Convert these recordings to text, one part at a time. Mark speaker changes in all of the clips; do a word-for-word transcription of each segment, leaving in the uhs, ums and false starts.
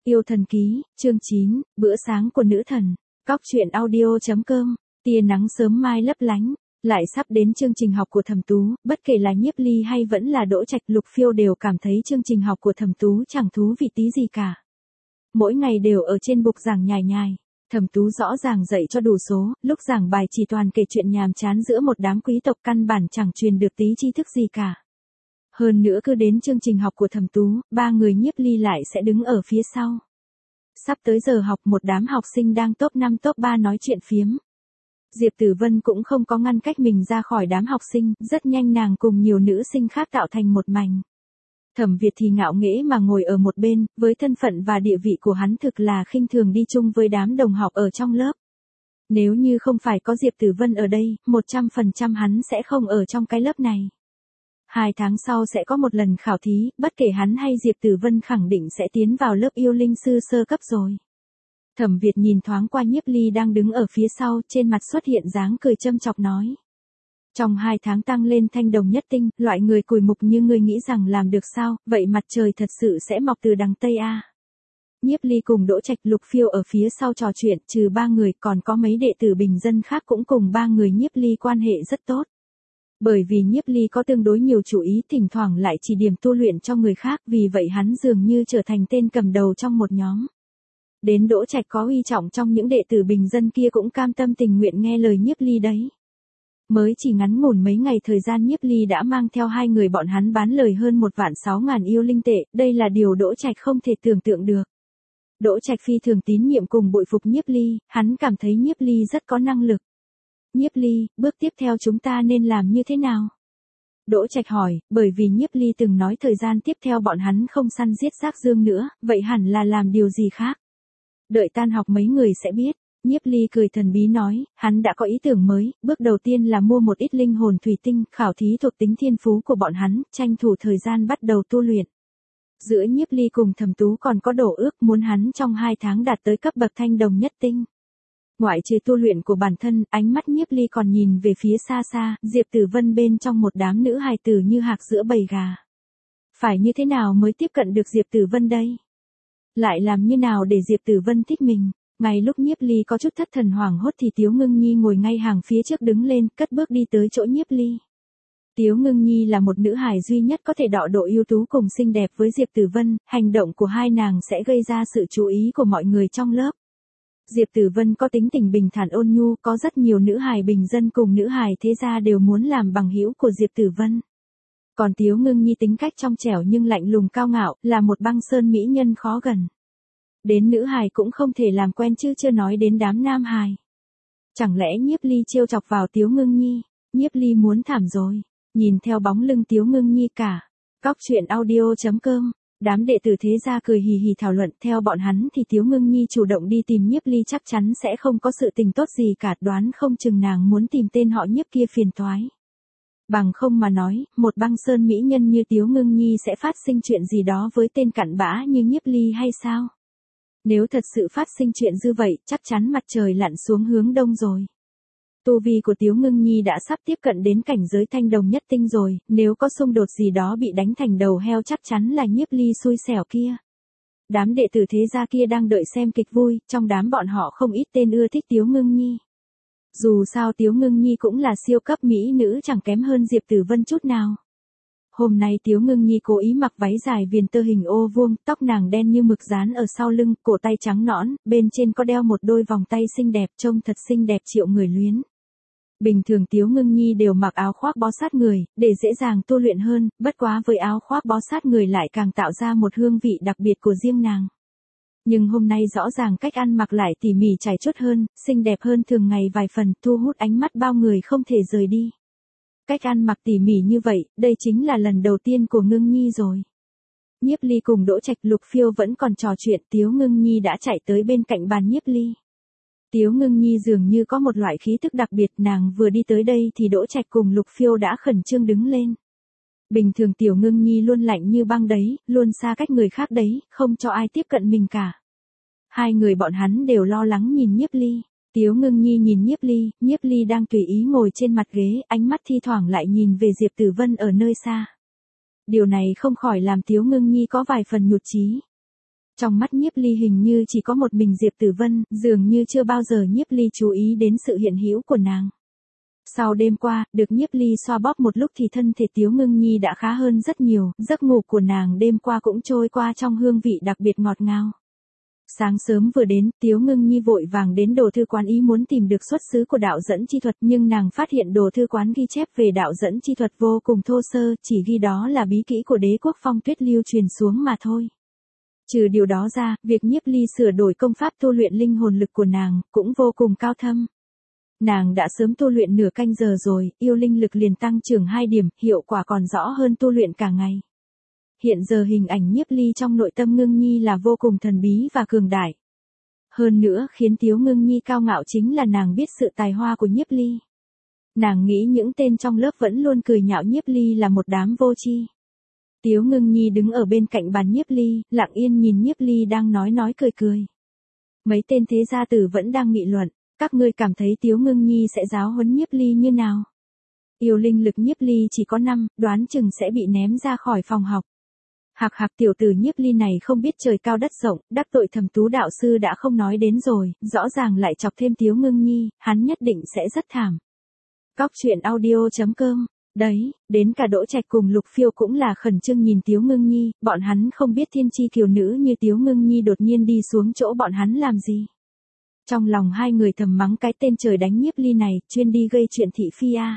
Speaker 1: Yêu thần ký, chương chín, bữa sáng của nữ thần. Cóc truyện audio chấm com, tia nắng sớm mai lấp lánh, lại sắp đến chương trình học của Thẩm Tú, bất kể là Nhiếp Ly hay vẫn là Đỗ Trạch, Lục Phiêu đều cảm thấy chương trình học của Thẩm Tú chẳng thú vị tí gì cả. Mỗi ngày đều ở trên bục giảng nhài nhài, Thẩm Tú rõ ràng dạy cho đủ số, lúc giảng bài chỉ toàn kể chuyện nhàm chán giữa một đám quý tộc, căn bản chẳng truyền được tí tri thức gì cả. Hơn nữa cứ đến chương trình học của Thẩm Tú, ba người Nhiếp Ly lại sẽ đứng ở phía sau. Sắp tới giờ học, một đám học sinh đang top năm top ba nói chuyện phiếm. Diệp Tử Vân cũng không có ngăn cách mình ra khỏi đám học sinh, rất nhanh nàng cùng nhiều nữ sinh khác tạo thành một mảnh. Thẩm Việt thì ngạo nghễ mà ngồi ở một bên, với thân phận và địa vị của hắn thực là khinh thường đi chung với đám đồng học ở trong lớp. Nếu như không phải có Diệp Tử Vân ở đây, một trăm phần trăm hắn sẽ không ở trong cái lớp này. Hai tháng sau sẽ có một lần khảo thí, bất kể hắn hay Diệp Tử Vân khẳng định sẽ tiến vào lớp yêu linh sư sơ cấp rồi. Thẩm Việt nhìn thoáng qua Nhiếp Ly đang đứng ở phía sau, trên mặt xuất hiện dáng cười châm chọc nói. Trong hai tháng tăng lên thanh đồng nhất tinh, loại người cùi mục như ngươi nghĩ rằng làm được sao, vậy mặt trời thật sự sẽ mọc từ đằng Tây a. Nhiếp Ly cùng Đỗ Trạch, Lục Phiêu ở phía sau trò chuyện, trừ ba người còn có mấy đệ tử bình dân khác cũng cùng ba người Nhiếp Ly quan hệ rất tốt. Bởi vì Nhiếp Ly có tương đối nhiều chủ ý, thỉnh thoảng lại chỉ điểm tu luyện cho người khác, vì vậy hắn dường như trở thành tên cầm đầu trong một nhóm. Đến Đỗ Trạch có uy trọng trong những đệ tử bình dân kia cũng cam tâm tình nguyện nghe lời Nhiếp Ly đấy. Mới chỉ ngắn ngủn mấy ngày thời gian, Nhiếp Ly đã mang theo hai người bọn hắn bán lời hơn một vạn sáu ngàn yêu linh tệ, đây là điều Đỗ Trạch không thể tưởng tượng được. Đỗ Trạch phi thường tín nhiệm cùng bội phục Nhiếp Ly, hắn cảm thấy Nhiếp Ly rất có năng lực. Nhiếp Ly, bước tiếp theo chúng ta nên làm như thế nào? Đỗ Trạch hỏi, bởi vì Nhiếp Ly từng nói thời gian tiếp theo bọn hắn không săn giết xác dương nữa, vậy hẳn là làm điều gì khác? Đợi tan học mấy người sẽ biết. Nhiếp Ly cười thần bí nói, hắn đã có ý tưởng mới, bước đầu tiên là mua một ít linh hồn thủy tinh, khảo thí thuộc tính thiên phú của bọn hắn, tranh thủ thời gian bắt đầu tu luyện. Giữa Nhiếp Ly cùng Thẩm Tú còn có đổ ước muốn hắn trong hai tháng đạt tới cấp bậc thanh đồng nhất tinh. Ngoại trừ tu luyện của bản thân, ánh mắt Nhiếp Ly còn nhìn về phía xa xa, Diệp Tử Vân bên trong một đám nữ hài tử như hạc giữa bầy gà. Phải như thế nào mới tiếp cận được Diệp Tử Vân đây? Lại làm như nào để Diệp Tử Vân thích mình? Ngay lúc Nhiếp Ly có chút thất thần hoảng hốt thì Tiếu Ngưng Nhi ngồi ngay hàng phía trước đứng lên, cất bước đi tới chỗ Nhiếp Ly. Tiếu Ngưng Nhi là một nữ hài duy nhất có thể đọ độ ưu tú cùng xinh đẹp với Diệp Tử Vân, hành động của hai nàng sẽ gây ra sự chú ý của mọi người trong lớp. Diệp Tử Vân có tính tình bình thản ôn nhu, có rất nhiều nữ hài bình dân cùng nữ hài thế gia đều muốn làm bằng hữu của Diệp Tử Vân. Còn Tiếu Ngưng Nhi tính cách trong trẻo nhưng lạnh lùng cao ngạo, là một băng sơn mỹ nhân khó gần. Đến nữ hài cũng không thể làm quen chứ chưa nói đến đám nam hài. Chẳng lẽ Nhiếp Ly trêu chọc vào Tiếu Ngưng Nhi? Nhiếp Ly muốn thảm rồi. Nhìn theo bóng lưng Tiếu Ngưng Nhi cả. Cóc truyện audio chấm com. Đám đệ tử thế gia cười hì hì thảo luận, theo bọn hắn thì Tiếu Ngưng Nhi chủ động đi tìm Nhiếp Ly chắc chắn sẽ không có sự tình tốt gì cả, đoán không chừng nàng muốn tìm tên họ Nhiếp kia phiền toái. Bằng không mà nói, một băng sơn mỹ nhân như Tiếu Ngưng Nhi sẽ phát sinh chuyện gì đó với tên cặn bã như Nhiếp Ly hay sao? Nếu thật sự phát sinh chuyện như vậy, chắc chắn mặt trời lặn xuống hướng đông rồi. Tu vi của Tiếu Ngưng Nhi đã sắp tiếp cận đến cảnh giới thanh đồng nhất tinh rồi, nếu có xung đột gì đó bị đánh thành đầu heo chắc chắn là Nhiếp Ly xui xẻo kia. Đám đệ tử thế gia kia đang đợi xem kịch vui, trong đám bọn họ không ít tên ưa thích Tiếu Ngưng Nhi. Dù sao Tiếu Ngưng Nhi cũng là siêu cấp mỹ nữ chẳng kém hơn Diệp Tử Vân chút nào. Hôm nay Tiếu Ngưng Nhi cố ý mặc váy dài viền tơ hình ô vuông, tóc nàng đen như mực dán ở sau lưng, cổ tay trắng nõn, bên trên có đeo một đôi vòng tay xinh đẹp, trông thật xinh đẹp triệu người luyến. Bình thường Tiếu Ngưng Nhi đều mặc áo khoác bó sát người, để dễ dàng tu luyện hơn, bất quá với áo khoác bó sát người lại càng tạo ra một hương vị đặc biệt của riêng nàng. Nhưng hôm nay rõ ràng cách ăn mặc lại tỉ mỉ trải chuốt hơn, xinh đẹp hơn thường ngày vài phần, thu hút ánh mắt bao người không thể rời đi. Cách ăn mặc tỉ mỉ như vậy, đây chính là lần đầu tiên của Ngưng Nhi rồi. Nhiếp Ly cùng Đỗ Trạch, Lục Phiêu vẫn còn trò chuyện, Tiếu Ngưng Nhi đã chạy tới bên cạnh bàn Nhiếp Ly. Tiếu Ngưng Nhi dường như có một loại khí tức đặc biệt, nàng vừa đi tới đây thì Đỗ Trạch cùng Lục Phiêu đã khẩn trương đứng lên. Bình thường Tiểu Ngưng Nhi luôn lạnh như băng đấy, luôn xa cách người khác đấy, không cho ai tiếp cận mình cả. Hai người bọn hắn đều lo lắng nhìn Nhiếp Ly. Tiếu Ngưng Nhi nhìn Nhiếp Ly, Nhiếp Ly đang tùy ý ngồi trên mặt ghế, ánh mắt thi thoảng lại nhìn về Diệp Tử Vân ở nơi xa. Điều này không khỏi làm Tiếu Ngưng Nhi có vài phần nhụt chí. Trong mắt Nhiếp Ly hình như chỉ có một mình Diệp Tử Vân, dường như chưa bao giờ Nhiếp Ly chú ý đến sự hiện hữu của nàng. Sau đêm qua, được Nhiếp Ly xoa bóp một lúc thì thân thể Tiếu Ngưng Nhi đã khá hơn rất nhiều, giấc ngủ của nàng đêm qua cũng trôi qua trong hương vị đặc biệt ngọt ngào. Sáng sớm vừa đến, Tiếu Ngưng Nhi vội vàng đến đồ thư quán ý muốn tìm được xuất xứ của đạo dẫn chi thuật, nhưng nàng phát hiện đồ thư quán ghi chép về đạo dẫn chi thuật vô cùng thô sơ, chỉ ghi đó là bí kỹ của Đế quốc Phong Tuyết lưu truyền xuống mà thôi. Trừ điều đó ra, việc Nhiếp Ly sửa đổi công pháp tu luyện linh hồn lực của nàng, cũng vô cùng cao thâm. Nàng đã sớm tu luyện nửa canh giờ rồi, yêu linh lực liền tăng trưởng hai điểm, hiệu quả còn rõ hơn tu luyện cả ngày. Hiện giờ hình ảnh Nhiếp Ly trong nội tâm Ngưng Nhi là vô cùng thần bí và cường đại. Hơn nữa khiến Tiếu Ngưng Nhi cao ngạo chính là nàng biết sự tài hoa của Nhiếp Ly. Nàng nghĩ những tên trong lớp vẫn luôn cười nhạo Nhiếp Ly là một đám vô tri. Tiếu Ngưng Nhi đứng ở bên cạnh bàn Nhiếp Ly, lặng yên nhìn Nhiếp Ly đang nói nói cười cười. Mấy tên thế gia tử vẫn đang nghị luận, các ngươi cảm thấy Tiếu Ngưng Nhi sẽ giáo huấn Nhiếp Ly như nào? Yêu linh lực Nhiếp Ly chỉ có năm, đoán chừng sẽ bị ném ra khỏi phòng học. Hạc hạc tiểu tử Nhiếp Ly này không biết trời cao đất rộng, đắc tội Thẩm Tú đạo sư đã không nói đến rồi, rõ ràng lại chọc thêm Tiếu Ngưng Nhi, hắn nhất định sẽ rất thảm. Cóc truyện audio chấm com. Đấy, đến cả Đỗ Trạch cùng Lục Phiêu cũng là khẩn trương nhìn Tiếu Ngưng Nhi, bọn hắn không biết thiên chi kiều nữ như Tiếu Ngưng Nhi đột nhiên đi xuống chỗ bọn hắn làm gì. Trong lòng hai người thầm mắng cái tên trời đánh Nhiếp Ly này, chuyên đi gây chuyện thị phi a.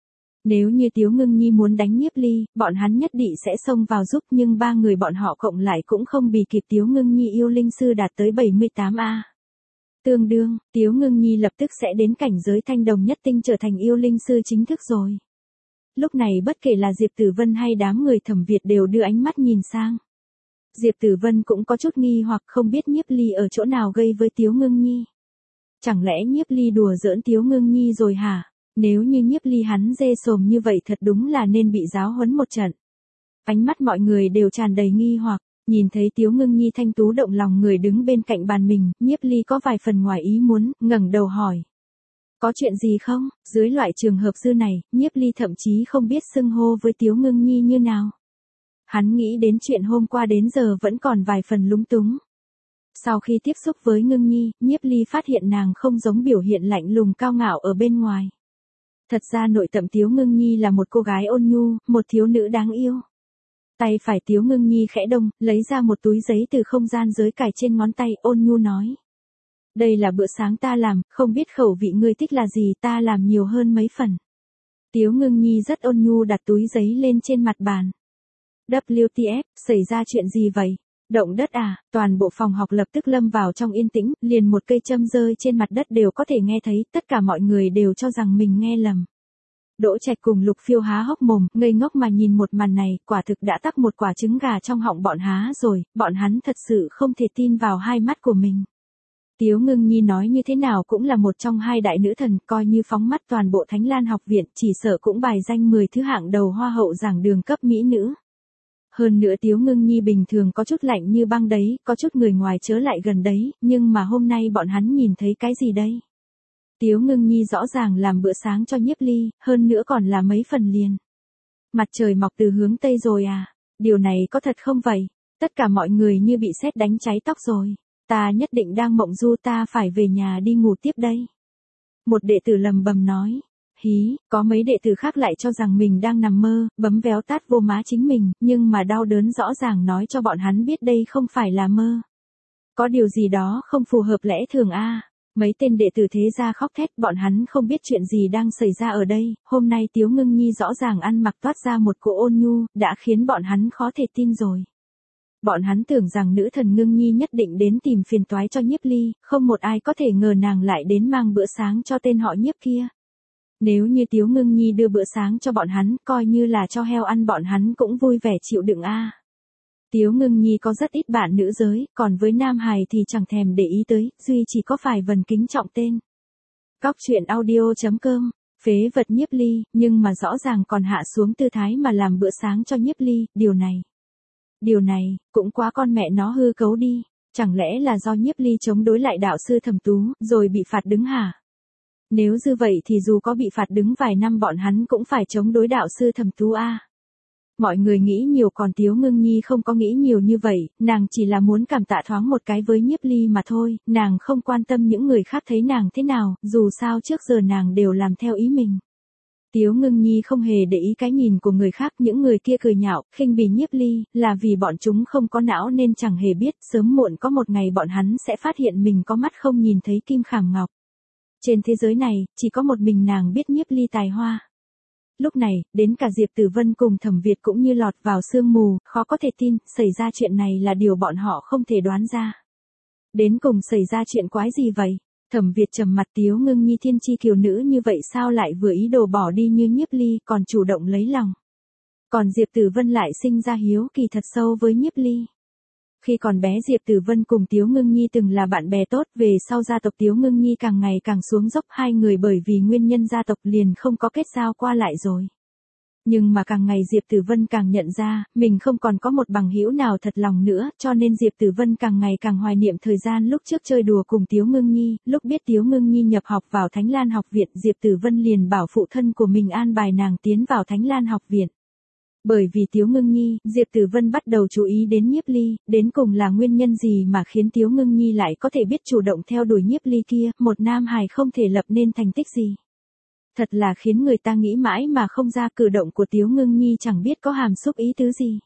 Speaker 1: Nếu như Tiếu Ngưng Nhi muốn đánh Nhiếp Ly, bọn hắn nhất định sẽ xông vào giúp, nhưng ba người bọn họ cộng lại cũng không bì kịp Tiếu Ngưng Nhi yêu linh sư đạt tới bảy mươi tám A. Tương đương, Tiếu Ngưng Nhi lập tức sẽ đến cảnh giới thanh đồng nhất tinh trở thành yêu linh sư chính thức rồi. Lúc này bất kể là Diệp Tử Vân hay đám người Thẩm Việt đều đưa ánh mắt nhìn sang. Diệp Tử Vân cũng có chút nghi hoặc không biết Nhiếp Ly ở chỗ nào gây với Tiếu Ngưng Nhi. Chẳng lẽ Nhiếp Ly đùa giỡn Tiếu Ngưng Nhi rồi hả? Nếu như Nhiếp Ly hắn dê sồm như vậy thật đúng là nên bị giáo huấn một trận. Ánh mắt mọi người đều tràn đầy nghi hoặc, nhìn thấy Tiếu Ngưng Nhi thanh tú động lòng người đứng bên cạnh bàn mình, Nhiếp Ly có vài phần ngoài ý muốn, ngẩng đầu hỏi. Có chuyện gì không? Dưới loại trường hợp dư này, Nhiếp Ly thậm chí không biết xưng hô với Tiếu Ngưng Nhi như nào. Hắn nghĩ đến chuyện hôm qua đến giờ vẫn còn vài phần lúng túng. Sau khi tiếp xúc với Ngưng Nhi, Nhiếp Ly phát hiện nàng không giống biểu hiện lạnh lùng cao ngạo ở bên ngoài. Thật ra nội tâm Tiếu Ngưng Nhi là một cô gái ôn nhu, một thiếu nữ đáng yêu. Tay phải Tiếu Ngưng Nhi khẽ động, lấy ra một túi giấy từ không gian giới cài trên ngón tay, ôn nhu nói. Đây là bữa sáng ta làm, không biết khẩu vị ngươi thích là gì, ta làm nhiều hơn mấy phần. Tiếu Ngưng Nhi rất ôn nhu đặt túi giấy lên trên mặt bàn. vê kép tê ép, xảy ra chuyện gì vậy? Động đất à? Toàn bộ phòng học lập tức lâm vào trong yên tĩnh, liền một cây châm rơi trên mặt đất đều có thể nghe thấy, tất cả mọi người đều cho rằng mình nghe lầm. Đỗ Trạch cùng Lục Phiêu há hốc mồm, ngây ngốc mà nhìn một màn này, quả thực đã tắc một quả trứng gà trong họng bọn há rồi, bọn hắn thật sự không thể tin vào hai mắt của mình. Tiếu Ngưng Nhi nói như thế nào cũng là một trong hai đại nữ thần, coi như phóng mắt toàn bộ Thánh Lan học viện, chỉ sợ cũng bài danh mười thứ hạng đầu hoa hậu giảng đường cấp mỹ nữ. Hơn nữa Tiếu Ngưng Nhi bình thường có chút lạnh như băng đấy, có chút người ngoài chớ lại gần đấy, nhưng mà hôm nay bọn hắn nhìn thấy cái gì đây? Tiếu Ngưng Nhi rõ ràng làm bữa sáng cho Nhiếp Ly, hơn nữa còn là mấy phần liền. Mặt trời mọc từ hướng Tây rồi à? Điều này có thật không vậy? Tất cả mọi người như bị sét đánh cháy tóc rồi. Ta nhất định đang mộng du, ta phải về nhà đi ngủ tiếp đây. Một đệ tử lầm bầm nói. Hí, có mấy đệ tử khác lại cho rằng mình đang nằm mơ, bấm véo tát vô má chính mình, nhưng mà đau đớn rõ ràng nói cho bọn hắn biết đây không phải là mơ. Có điều gì đó không phù hợp lẽ thường a. À. Mấy tên đệ tử thế gia khóc thét, bọn hắn không biết chuyện gì đang xảy ra ở đây, hôm nay Tiếu Ngưng Nhi rõ ràng ăn mặc toát ra một cỗ ôn nhu, đã khiến bọn hắn khó thể tin rồi. Bọn hắn tưởng rằng nữ thần Ngưng Nhi nhất định đến tìm phiền toái cho Nhiếp Ly, không một ai có thể ngờ nàng lại đến mang bữa sáng cho tên họ Nhiếp kia. Nếu như Tiếu Ngưng Nhi đưa bữa sáng cho bọn hắn, coi như là cho heo ăn bọn hắn cũng vui vẻ chịu đựng a. À. Tiếu Ngưng Nhi có rất ít bạn nữ giới, còn với nam hài thì chẳng thèm để ý tới, duy chỉ có vài vần kính trọng tên. Cóc truyện audio chấm com, phế vật Nhiếp Ly, nhưng mà rõ ràng còn hạ xuống tư thái mà làm bữa sáng cho Nhiếp Ly, điều này. Điều này, cũng quá con mẹ nó hư cấu đi, chẳng lẽ là do Nhiếp Ly chống đối lại đạo sư Thẩm Tú, rồi bị phạt đứng hả? Nếu như vậy thì dù có bị phạt đứng vài năm bọn hắn cũng phải chống đối đạo sư Thẩm Tú a. Mọi người nghĩ nhiều còn Tiếu Ngưng Nhi không có nghĩ nhiều như vậy, nàng chỉ là muốn cảm tạ thoáng một cái với Nhiếp Ly mà thôi, nàng không quan tâm những người khác thấy nàng thế nào, dù sao trước giờ nàng đều làm theo ý mình. Tiếu Ngưng Nhi không hề để ý cái nhìn của người khác, những người kia cười nhạo, khinh bỉ Nhiếp Ly, là vì bọn chúng không có não nên chẳng hề biết, sớm muộn có một ngày bọn hắn sẽ phát hiện mình có mắt không nhìn thấy kim khảm ngọc. Trên thế giới này, chỉ có một mình nàng biết Nhiếp Ly tài hoa. Lúc này, đến cả Diệp Tử Vân cùng Thẩm Việt cũng như lọt vào sương mù, khó có thể tin, xảy ra chuyện này là điều bọn họ không thể đoán ra. Đến cùng xảy ra chuyện quái gì vậy? Thẩm Việt trầm mặt, Tiếu Ngưng Nhi thiên chi kiều nữ như vậy sao lại vừa ý đồ bỏ đi như Nhiếp Ly, còn chủ động lấy lòng. Còn Diệp Tử Vân lại sinh ra hiếu kỳ thật sâu với Nhiếp Ly. Khi còn bé Diệp Tử Vân cùng Tiếu Ngưng Nhi từng là bạn bè tốt, về sau gia tộc Tiếu Ngưng Nhi càng ngày càng xuống dốc, hai người bởi vì nguyên nhân gia tộc liền không có kết giao qua lại rồi. Nhưng mà càng ngày Diệp Tử Vân càng nhận ra, mình không còn có một bằng hữu nào thật lòng nữa, cho nên Diệp Tử Vân càng ngày càng hoài niệm thời gian lúc trước chơi đùa cùng Tiếu Ngưng Nhi, lúc biết Tiếu Ngưng Nhi nhập học vào Thánh Lan học viện, Diệp Tử Vân liền bảo phụ thân của mình an bài nàng tiến vào Thánh Lan học viện. Bởi vì Tiếu Ngưng Nhi, Diệp Tử Vân bắt đầu chú ý đến Nhiếp Ly, đến cùng là nguyên nhân gì mà khiến Tiếu Ngưng Nhi lại có thể biết chủ động theo đuổi Nhiếp Ly kia, một nam hài không thể lập nên thành tích gì. Thật là khiến người ta nghĩ mãi mà không ra, cử động của Tiếu Ngưng Nhi chẳng biết có hàm xúc ý tứ gì.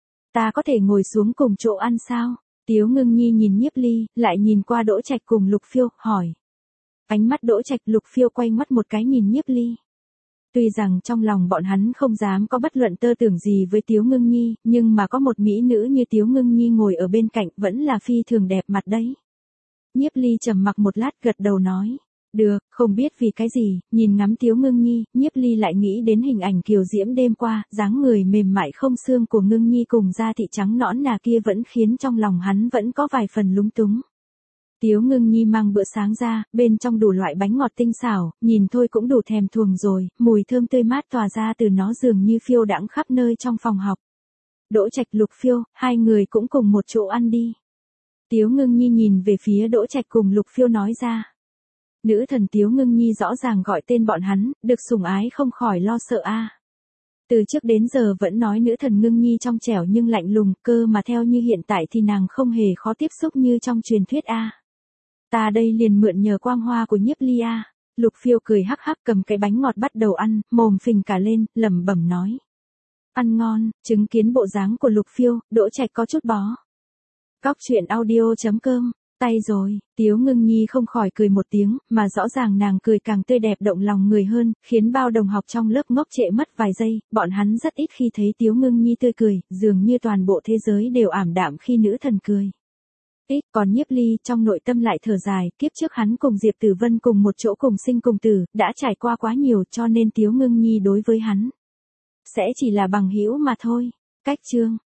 Speaker 1: Ta có thể ngồi xuống cùng chỗ ăn sao? Tiếu Ngưng Nhi nhìn Nhiếp Ly, lại nhìn qua Đỗ Trạch cùng Lục Phiêu, hỏi. Ánh mắt Đỗ Trạch Lục Phiêu quay mắt một cái nhìn Nhiếp Ly. Tuy rằng trong lòng bọn hắn không dám có bất luận tơ tưởng gì với Tiếu Ngưng Nhi, nhưng mà có một mỹ nữ như Tiếu Ngưng Nhi ngồi ở bên cạnh vẫn là phi thường đẹp mặt đấy. Nhiếp Ly trầm mặc một lát gật đầu nói. Được, không biết vì cái gì, nhìn ngắm Tiếu Ngưng Nhi, Nhiếp Ly lại nghĩ đến hình ảnh kiều diễm đêm qua, dáng người mềm mại không xương của Ngưng Nhi cùng da thịt trắng nõn nà kia vẫn khiến trong lòng hắn vẫn có vài phần lúng túng. Tiếu Ngưng Nhi mang bữa sáng ra, bên trong đủ loại bánh ngọt tinh xảo, nhìn thôi cũng đủ thèm thuồng rồi, mùi thơm tươi mát tỏa ra từ nó dường như phiêu đãng khắp nơi trong phòng học. Đỗ Trạch Lục Phiêu, hai người cũng cùng một chỗ ăn đi. Tiếu Ngưng Nhi nhìn về phía Đỗ Trạch cùng Lục Phiêu nói ra. Nữ thần Tiếu Ngưng Nhi rõ ràng gọi tên bọn hắn, được sủng ái không khỏi lo sợ a. Từ trước đến giờ vẫn nói nữ thần Ngưng Nhi trong trẻo nhưng lạnh lùng, cơ mà theo như hiện tại thì nàng không hề khó tiếp xúc như trong truyền thuyết a. Ta đây liền mượn nhờ quang hoa của Nhiếp Ly a. Lục Phiêu cười hắc hắc cầm cái bánh ngọt bắt đầu ăn, mồm phình cả lên, lẩm bẩm nói. Ăn ngon, chứng kiến bộ dáng của Lục Phiêu, Đỗ Trạch có chút bó. Cóc truyện audio chấm com, tay rồi, Tiếu Ngưng Nhi không khỏi cười một tiếng, mà rõ ràng nàng cười càng tươi đẹp động lòng người hơn, khiến bao đồng học trong lớp ngốc trệ mất vài giây, bọn hắn rất ít khi thấy Tiếu Ngưng Nhi tươi cười, dường như toàn bộ thế giới đều ảm đạm khi nữ thần cười. Ít, còn Nhiếp Ly trong nội tâm lại thở dài, kiếp trước hắn cùng Diệp Tử Vân cùng một chỗ cùng sinh cùng tử, đã trải qua quá nhiều cho nên Tiếu Ngưng Nhi đối với hắn sẽ chỉ là bằng hữu mà thôi. Cách chương